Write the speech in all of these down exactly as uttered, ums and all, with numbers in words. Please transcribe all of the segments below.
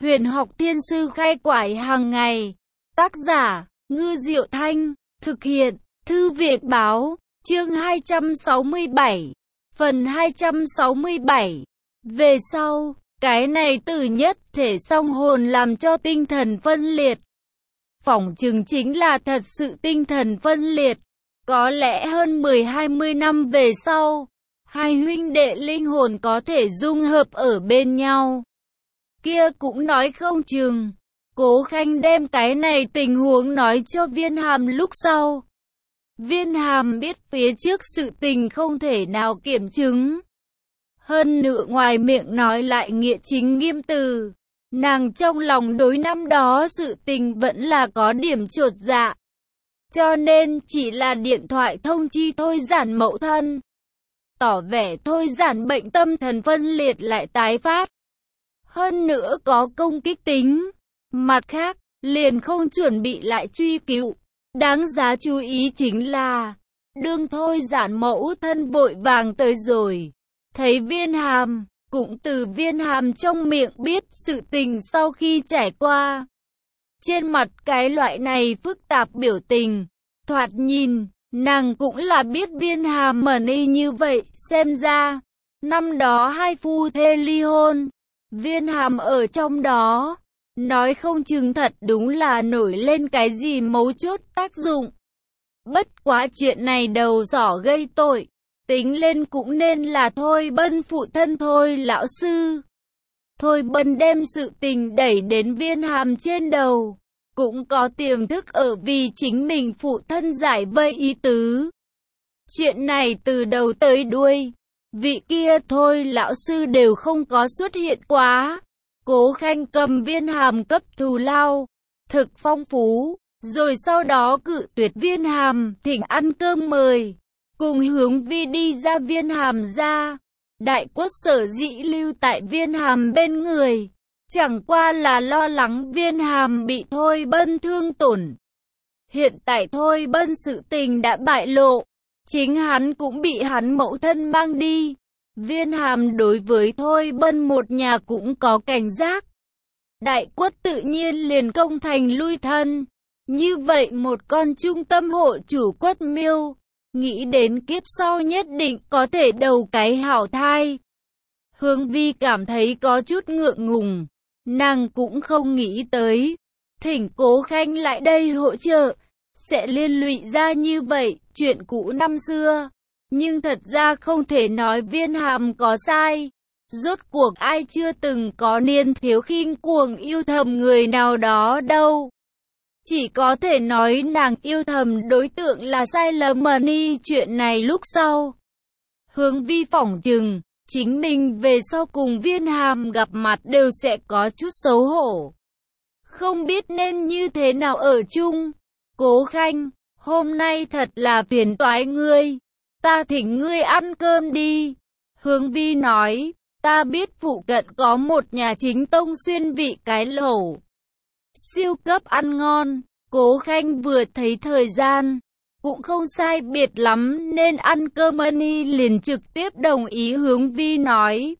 Huyền học thiên sư khai quải hàng ngày. Tác giả, Ngư Diệu Thanh. Thực hiện, Thư viện Báo. Chương hai trăm sáu mươi bảy. Phần hai trăm sáu mươi bảy. Về sau, cái này từ nhất thể song hồn làm cho tinh thần phân liệt. Phỏng chừng chính là thật sự tinh thần phân liệt. Có lẽ hơn mười hai mươi năm về sau, hai huynh đệ linh hồn có thể dung hợp ở bên nhau. Kia cũng nói không chừng. Cố Khanh đem cái này tình huống nói cho Viên Hàm lúc sau. Viên Hàm biết phía trước sự tình không thể nào kiểm chứng. Hơn nữa ngoài miệng nói lại nghĩa chính nghiêm từ. Nàng trong lòng đối năm đó sự tình vẫn là có điểm chột dạ. Cho nên chỉ là điện thoại thông chi Thôi Giản mẫu thân. Tỏ vẻ Thôi Giản bệnh tâm thần phân liệt lại tái phát. Hơn nữa có công kích tính. Mặt khác, liền không chuẩn bị lại truy cứu. Đáng giá chú ý chính là, đương Thôi Giản mẫu thân vội vàng tới rồi. Thấy Viên Hàm, cũng từ Viên Hàm trong miệng biết sự tình sau khi trải qua. Trên mặt cái loại này phức tạp biểu tình, thoạt nhìn, nàng cũng là biết Viên Hàm mẩn y như vậy, xem ra, năm đó hai phu thê ly hôn, Viên Hàm ở trong đó, nói không chừng thật đúng là nổi lên cái gì mấu chốt tác dụng. Bất quá chuyện này đầu sỏ gây tội, tính lên cũng nên là Thôi Bân phụ thân Thôi lão sư. Thôi Bân đem sự tình đẩy đến Viên Hàm trên đầu, cũng có tiềm thức ở vì chính mình phụ thân giải vây ý tứ. Chuyện này từ đầu tới đuôi, vị kia Thôi lão sư đều không có xuất hiện quá. Cố Khanh cầm Viên Hàm cấp thù lao, thực phong phú, rồi sau đó cự tuyệt Viên Hàm thỉnh ăn cơm mời, cùng Hướng Vi đi ra Viên Hàm ra. Đại Quất sở dĩ lưu tại Viên Hàm bên người, chẳng qua là lo lắng Viên Hàm bị Thôi Bân thương tổn. Hiện tại Thôi Bân sự tình đã bại lộ, chính hắn cũng bị hắn mẫu thân mang đi. Viên Hàm đối với Thôi Bân một nhà cũng có cảnh giác. Đại Quất tự nhiên liền công thành lui thân. Như vậy một con trung tâm hộ chủ Quất Miêu, nghĩ đến kiếp sau nhất định có thể đầu cái hảo thai. Hướng Vi cảm thấy có chút ngượng ngùng. Nàng cũng không nghĩ tới, thỉnh Cố Khanh lại đây hỗ trợ, sẽ liên lụy ra như vậy, chuyện cũ năm xưa. Nhưng thật ra không thể nói Viên Hàm có sai. Rốt cuộc ai chưa từng có niên thiếu khinh cuồng yêu thầm người nào đó đâu. Chỉ có thể nói nàng yêu thầm đối tượng là sai lầm mà ni chuyện này lúc sau. Hướng Vi phỏng chừng, chính mình về sau cùng Viên Hàm gặp mặt đều sẽ có chút xấu hổ. Không biết nên như thế nào ở chung. Cố Khanh, hôm nay thật là phiền toái ngươi. Ta thỉnh ngươi ăn cơm đi. Hướng Vi nói, ta biết phụ cận có một nhà chính tông xuyên vị cái lẩu siêu cấp ăn ngon. Cố Khanh vừa thấy thời gian, cũng không sai biệt lắm nên ăn cơm ani liền trực tiếp đồng ý. Hướng Vi nói.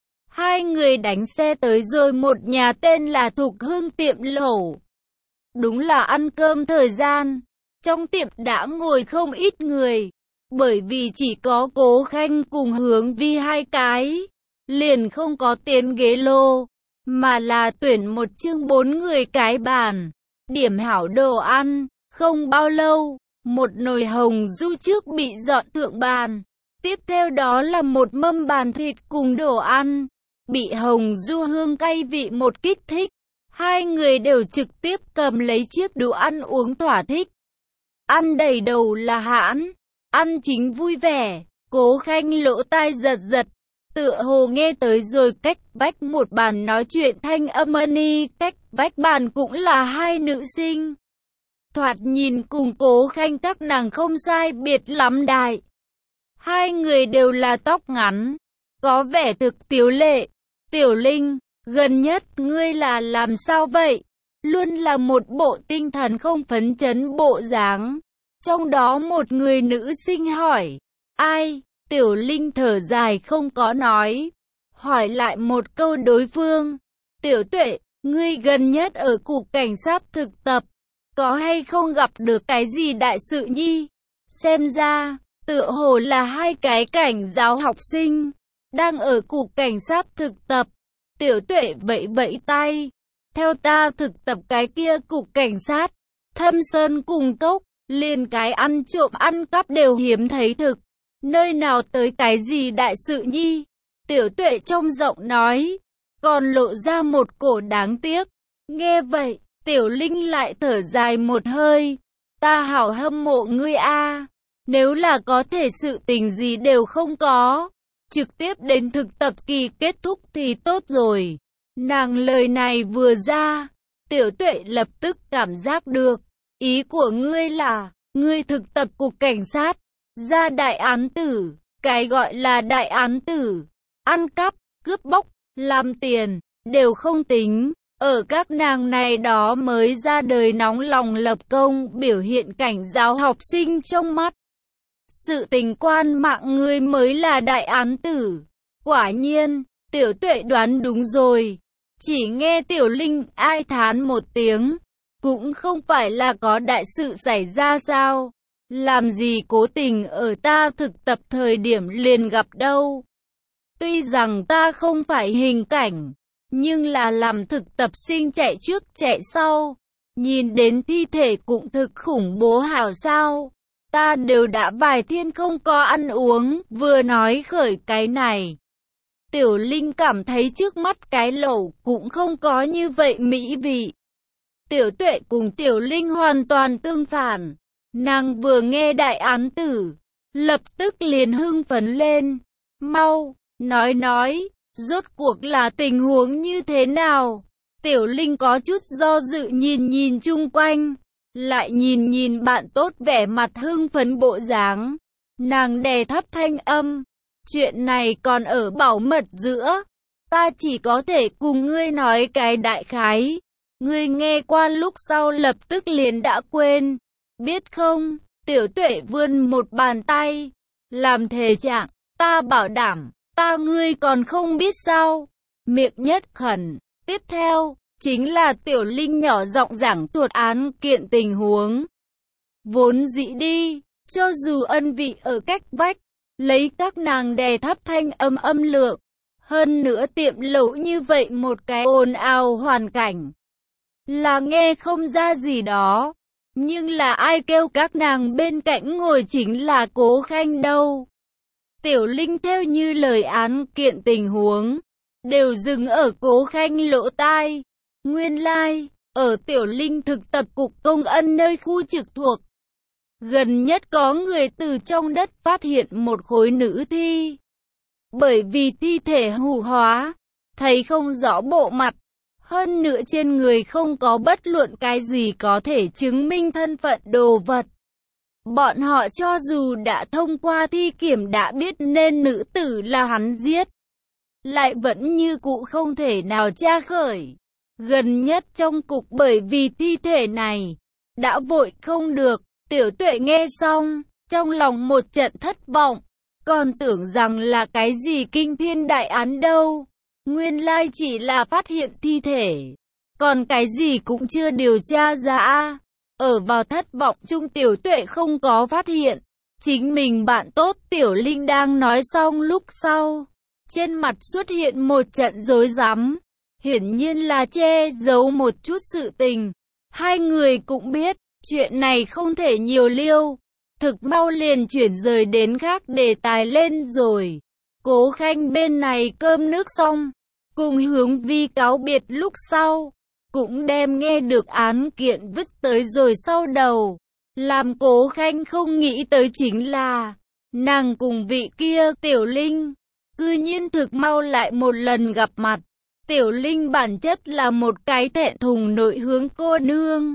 Hai người đánh xe tới rồi một nhà tên là Thục Hương tiệm lẩu. Đúng là ăn cơm thời gian, trong tiệm đã ngồi không ít người. Bởi vì chỉ có Cố Khanh cùng Hướng Vi hai cái, liền không có tiền ghế lô, mà là tuyển một chương bốn người cái bàn. Điểm hảo đồ ăn, không bao lâu, một nồi hồng du trước bị dọn thượng bàn. Tiếp theo đó là một mâm bàn thịt cùng đồ ăn, bị hồng du hương cay vị một kích thích. Hai người đều trực tiếp cầm lấy chiếc đồ ăn uống thỏa thích. Ăn đầy đầu là hãn. Ăn chính vui vẻ, Cố Khanh lỗ tai giật giật, tựa hồ nghe tới rồi cách vách một bàn nói chuyện thanh âm ani, cách vách bàn cũng là hai nữ sinh. Thoạt nhìn cùng Cố Khanh các nàng không sai biệt lắm đại. Hai người đều là tóc ngắn, có vẻ thực tiếu lệ. Tiểu Linh, gần nhất ngươi là làm sao vậy? Luôn là một bộ tinh thần không phấn chấn bộ dáng. Trong đó một người nữ sinh hỏi, ai? Tiểu Linh thở dài không có nói. Hỏi lại một câu đối phương, Tiểu Tuệ, ngươi gần nhất ở cục cảnh sát thực tập, có hay không gặp được cái gì đại sự nhi? Xem ra, tựa hồ là hai cái cảnh giáo học sinh, đang ở cục cảnh sát thực tập. Tiểu Tuệ vẫy vẫy tay. Theo ta thực tập cái kia cục cảnh sát, Thâm Sơn cùng cốc, liền cái ăn trộm ăn cắp đều hiếm thấy thực. Nơi nào tới cái gì đại sự nhi? Tiểu Tuệ trong giọng nói, còn lộ ra một cổ đáng tiếc. Nghe vậy, Tiểu Linh lại thở dài một hơi. Ta hảo hâm mộ ngươi a, nếu là có thể sự tình gì đều không có, trực tiếp đến thực tập kỳ kết thúc thì tốt rồi. Nàng lời này vừa ra, Tiểu Tuệ lập tức cảm giác được, ý của ngươi là, ngươi thực tập cục cảnh sát, ra đại án tử, cái gọi là đại án tử, ăn cắp, cướp bóc, làm tiền, đều không tính. Ở các nàng này đó mới ra đời nóng lòng lập công biểu hiện cảnh giáo học sinh trong mắt. Sự tình quan mạng ngươi mới là đại án tử. Quả nhiên, Tiểu Tuệ đoán đúng rồi. Chỉ nghe Tiểu Linh ai thán một tiếng. Cũng không phải là có đại sự xảy ra sao. Làm gì cố tình ở ta thực tập thời điểm liền gặp đâu. Tuy rằng ta không phải hình cảnh, nhưng là làm thực tập sinh chạy trước chạy sau. Nhìn đến thi thể cũng thực khủng bố hảo sao. Ta đều đã vài thiên không có ăn uống, vừa nói khởi cái này. Tiểu Linh cảm thấy trước mắt cái lẩu cũng không có như vậy mỹ vị. Tiểu Tuệ cùng Tiểu Linh hoàn toàn tương phản. Nàng vừa nghe đại án tử, lập tức liền hưng phấn lên. Mau, nói nói, rốt cuộc là tình huống như thế nào? Tiểu Linh có chút do dự nhìn nhìn chung quanh. Lại nhìn nhìn bạn tốt vẻ mặt hưng phấn bộ dáng. Nàng đè thấp thanh âm. Chuyện này còn ở bảo mật giữa. Ta chỉ có thể cùng ngươi nói cái đại khái. Ngươi nghe qua lúc sau lập tức liền đã quên. Biết không? Tiểu Tuệ vươn một bàn tay. Làm thề trạng. Ta bảo đảm. Ta ngươi còn không biết sao. Miệng nhất khẩn. Tiếp theo chính là Tiểu Linh nhỏ giọng giảng thuật án kiện tình huống. Vốn dĩ đi, cho dù ân vị ở cách vách, lấy các nàng đè thấp thanh âm âm lượng. Hơn nữa tiệm lẩu như vậy một cái ồn ào hoàn cảnh. Là nghe không ra gì đó. Nhưng là ai kêu các nàng bên cạnh ngồi chính là Cố Khanh đâu. Tiểu Linh theo như lời án kiện tình huống, đều dừng ở Cố Khanh lỗ tai. Nguyên lai, like, ở Tiểu Linh thực tập cục công ân nơi khu trực thuộc. Gần nhất có người từ trong đất phát hiện một khối nữ thi. Bởi vì thi thể hủ hóa, thấy không rõ bộ mặt. Hơn nữa trên người không có bất luận cái gì có thể chứng minh thân phận đồ vật. Bọn họ cho dù đã thông qua thi kiểm đã biết nên nữ tử là hắn giết, lại vẫn như cũ không thể nào tra khởi. Gần nhất trong cục bởi vì thi thể này, đã vội không được. Tiểu Tuệ nghe xong, trong lòng một trận thất vọng, còn tưởng rằng là cái gì kinh thiên đại án đâu. Nguyên lai chỉ là phát hiện thi thể, còn cái gì cũng chưa điều tra ra. Ở vào thất vọng chung Tiểu Tuệ không có phát hiện, chính mình bạn tốt Tiểu Linh đang nói xong lúc sau, trên mặt xuất hiện một trận rối rắm. Hiển nhiên là che giấu một chút sự tình. Hai người cũng biết, chuyện này không thể nhiều liêu. Thực mau liền chuyển rời đến khác đề tài lên rồi. Cố Khanh bên này cơm nước xong, cùng Hướng Vi cáo biệt lúc sau, cũng đem nghe được án kiện vứt tới rồi sau đầu. Làm Cố Khanh không nghĩ tới chính là, nàng cùng vị kia Tiểu Linh, cư nhiên thực mau lại một lần gặp mặt. Tiểu Linh bản chất là một cái thẹn thùng nội hướng cô nương.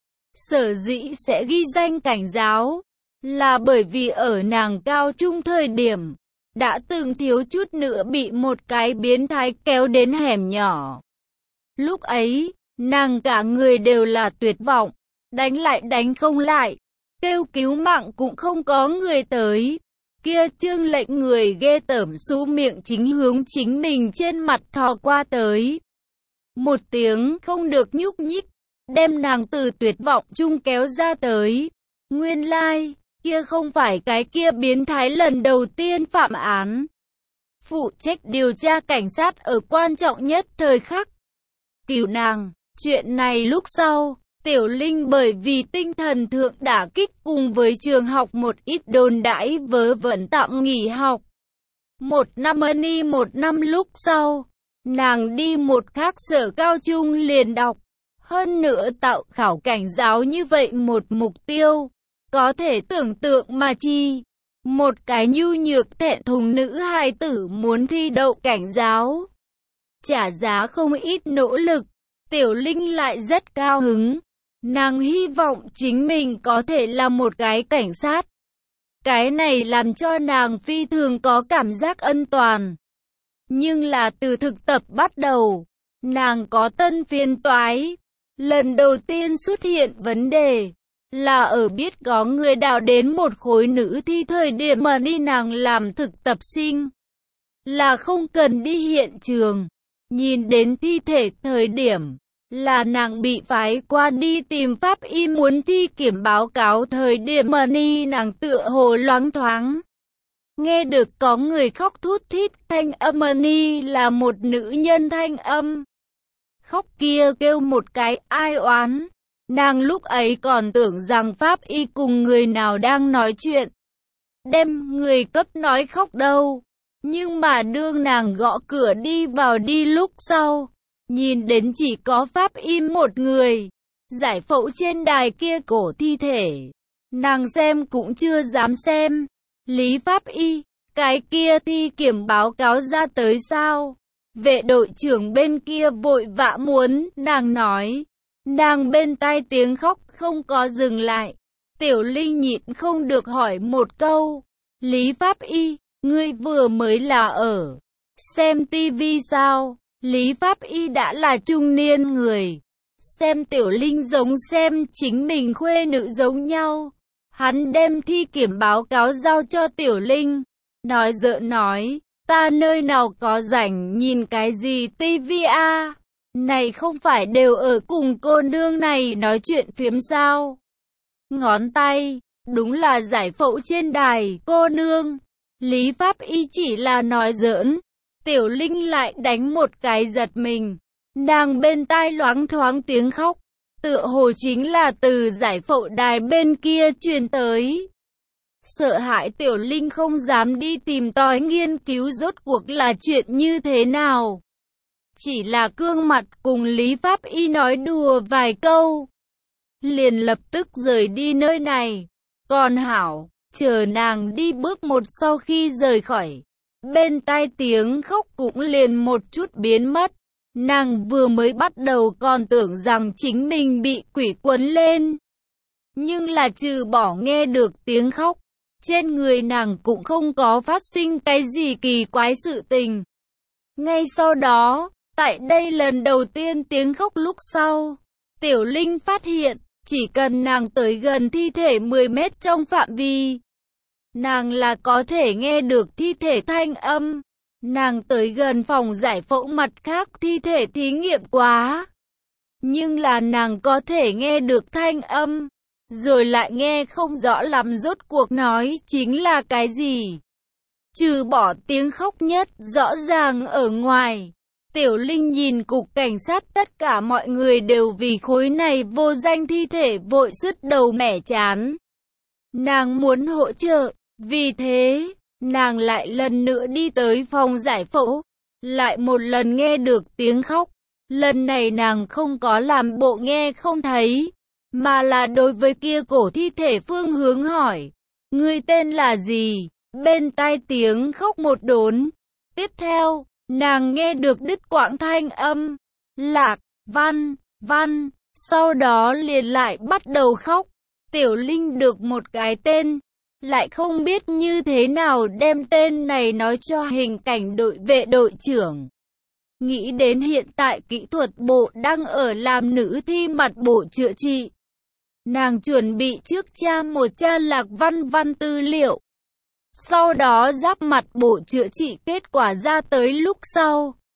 Sở dĩ sẽ ghi danh cảnh giáo, là bởi vì ở nàng cao trung thời điểm, đã từng thiếu chút nữa bị một cái biến thái kéo đến hẻm nhỏ. Lúc ấy, nàng cả người đều là tuyệt vọng, đánh lại đánh không lại, kêu cứu mạng cũng không có người tới. Kia Trương Lệnh người ghê tởm xú miệng chính hướng chính mình trên mặt thò qua tới. Một tiếng không được nhúc nhích, đem nàng từ tuyệt vọng chung kéo ra tới. Nguyên lai, kia không phải cái kia biến thái lần đầu tiên phạm án. Phụ trách điều tra cảnh sát ở quan trọng nhất thời khắc cứu nàng. Chuyện này lúc sau, Tiểu Linh bởi vì tinh thần thượng đả kích cùng với trường học một ít đồn đãi vớ vẩn tạm nghỉ học. Một năm ni một năm lúc sau, nàng đi một khác sở cao trung liền đọc. Hơn nữa tạo khảo cảnh giáo như vậy một mục tiêu, có thể tưởng tượng mà chi. Một cái nhu nhược thẹn thùng nữ hài tử muốn thi đậu cảnh giáo. Trả giá không ít nỗ lực, Tiểu Linh lại rất cao hứng. Nàng hy vọng chính mình có thể là một cái cảnh sát. Cái này làm cho nàng phi thường có cảm giác ân toàn. Nhưng là từ thực tập bắt đầu, nàng có tân phiên toái. Lần đầu tiên xuất hiện vấn đề là ở biết có người đào đến một khối nữ thi thời điểm mà đi nàng làm thực tập sinh. Là không cần đi hiện trường. Nhìn đến thi thể thời điểm là nàng bị phái qua đi tìm pháp y muốn thi kiểm báo cáo thời điểm mà ni nàng tựa hồ loáng thoáng. Nghe được có người khóc thút thít, thanh âm mà ni là một nữ nhân thanh âm. Khóc kia kêu một cái ai oán. Nàng lúc ấy còn tưởng rằng pháp y cùng người nào đang nói chuyện. Đem người cấp nói khóc đâu. Nhưng mà đương nàng gõ cửa đi vào đi lúc sau. Nhìn đến chỉ có pháp y một người. Giải phẫu trên đài kia cổ thi thể. Nàng xem cũng chưa dám xem. Lý pháp y, cái kia thi kiểm báo cáo ra tới sao? Vệ đội trưởng bên kia vội vã muốn, nàng nói. Nàng bên tai tiếng khóc không có dừng lại. Tiểu Linh nhịn không được hỏi một câu. Lý pháp y, ngươi vừa mới là ở xem tivi sao? Lý pháp y đã là trung niên người. Xem Tiểu Linh giống xem chính mình khuê nữ giống nhau. Hắn đem thi kiểm báo cáo giao cho Tiểu Linh. Nói giỡn nói, ta nơi nào có rảnh nhìn cái gì tivi a? Này không phải đều ở cùng cô nương này nói chuyện phiếm sao? Ngón tay, đúng là giải phẫu trên đài, cô nương. Lý pháp y chỉ là nói giỡn. Tiểu Linh lại đánh một cái giật mình. Nàng bên tai loáng thoáng tiếng khóc. Tựa hồ chính là từ giải phẫu đài bên kia truyền tới. Sợ hãi Tiểu Linh không dám đi tìm tòi nghiên cứu rốt cuộc là chuyện như thế nào. Chỉ là cương mặt cùng Lý pháp y nói đùa vài câu. Liền lập tức rời đi nơi này. Còn hảo, chờ nàng đi bước một sau khi rời khỏi. Bên tai tiếng khóc cũng liền một chút biến mất. Nàng vừa mới bắt đầu còn tưởng rằng chính mình bị quỷ quấn lên. Nhưng là trừ bỏ nghe được tiếng khóc, trên người nàng cũng không có phát sinh cái gì kỳ quái sự tình. Ngay sau đó, tại đây lần đầu tiên tiếng khóc lúc sau, Tiểu Linh phát hiện, chỉ cần nàng tới gần thi thể mười mét trong phạm vi, nàng là có thể nghe được thi thể thanh âm. Nàng tới gần phòng giải phẫu mặt khác thi thể thí nghiệm quá. Nhưng là nàng có thể nghe được thanh âm, rồi lại nghe không rõ lắm rốt cuộc nói chính là cái gì. Trừ bỏ tiếng khóc nhất rõ ràng ở ngoài, Tiểu Linh nhìn cục cảnh sát tất cả mọi người đều vì khối này vô danh thi thể vội sứt đầu mẻ chán. Nàng muốn hỗ trợ, vì thế, nàng lại lần nữa đi tới phòng giải phẫu, lại một lần nghe được tiếng khóc. Lần này nàng không có làm bộ nghe không thấy, mà là đối với kia cổ thi thể phương hướng hỏi, ngươi tên là gì? Bên tai tiếng khóc một đốn. Tiếp theo, nàng nghe được đứt quãng thanh âm, Lạc, Văn, Văn, sau đó liền lại bắt đầu khóc. Tiểu Linh được một cái tên, lại không biết như thế nào đem tên này nói cho hình cảnh đội vệ đội trưởng. Nghĩ đến hiện tại kỹ thuật bộ đang ở làm nữ thi mặt bộ chữa trị. Nàng chuẩn bị trước tra một tra Lạc Văn Văn tư liệu. Sau đó giáp mặt bộ chữa trị kết quả ra tới lúc sau.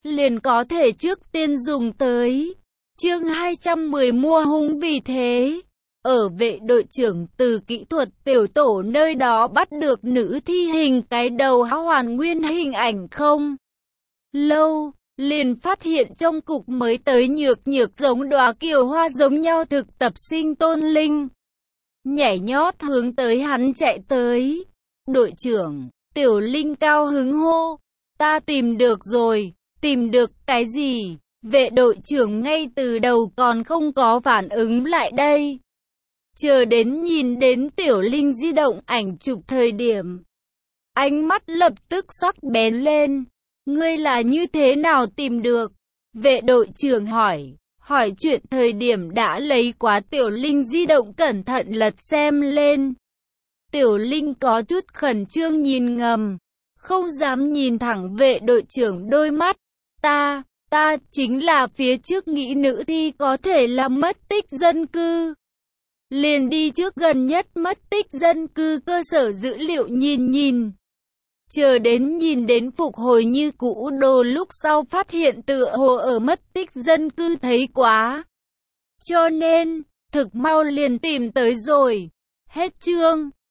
liền có thể trước tiên dùng tới. Chương hai trăm mười mua hung. Vì thế, ở vệ đội trưởng từ kỹ thuật tiểu tổ nơi đó bắt được nữ thi hình cái đầu hoàn nguyên hình ảnh không lâu, liền phát hiện trong cục mới tới nhược nhược giống đóa kiều hoa giống nhau thực tập sinh Tôn Linh. Nhảy nhót hướng tới hắn chạy tới. Đội trưởng, Tiểu Linh cao hứng hô, ta tìm được rồi. Tìm được cái gì? Vệ đội trưởng ngay từ đầu còn không có phản ứng lại đây. Chờ đến nhìn đến Tiểu Linh di động ảnh chụp thời điểm, ánh mắt lập tức sắc bén lên. Ngươi là như thế nào tìm được? Vệ đội trưởng hỏi. Hỏi chuyện thời điểm đã lấy quá Tiểu Linh di động cẩn thận lật xem lên. Tiểu Linh có chút khẩn trương nhìn ngầm, không dám nhìn thẳng vệ đội trưởng đôi mắt. Ta, ta chính là phía trước nghĩ nữ thi có thể là mất tích dân cư. Liền đi trước gần nhất mất tích dân cư cơ sở dữ liệu nhìn nhìn. Chờ đến nhìn đến phục hồi như cũ đồ lúc sau phát hiện tựa hồ ở mất tích dân cư thấy quá. Cho nên, thực mau liền tìm tới rồi. Hết chương.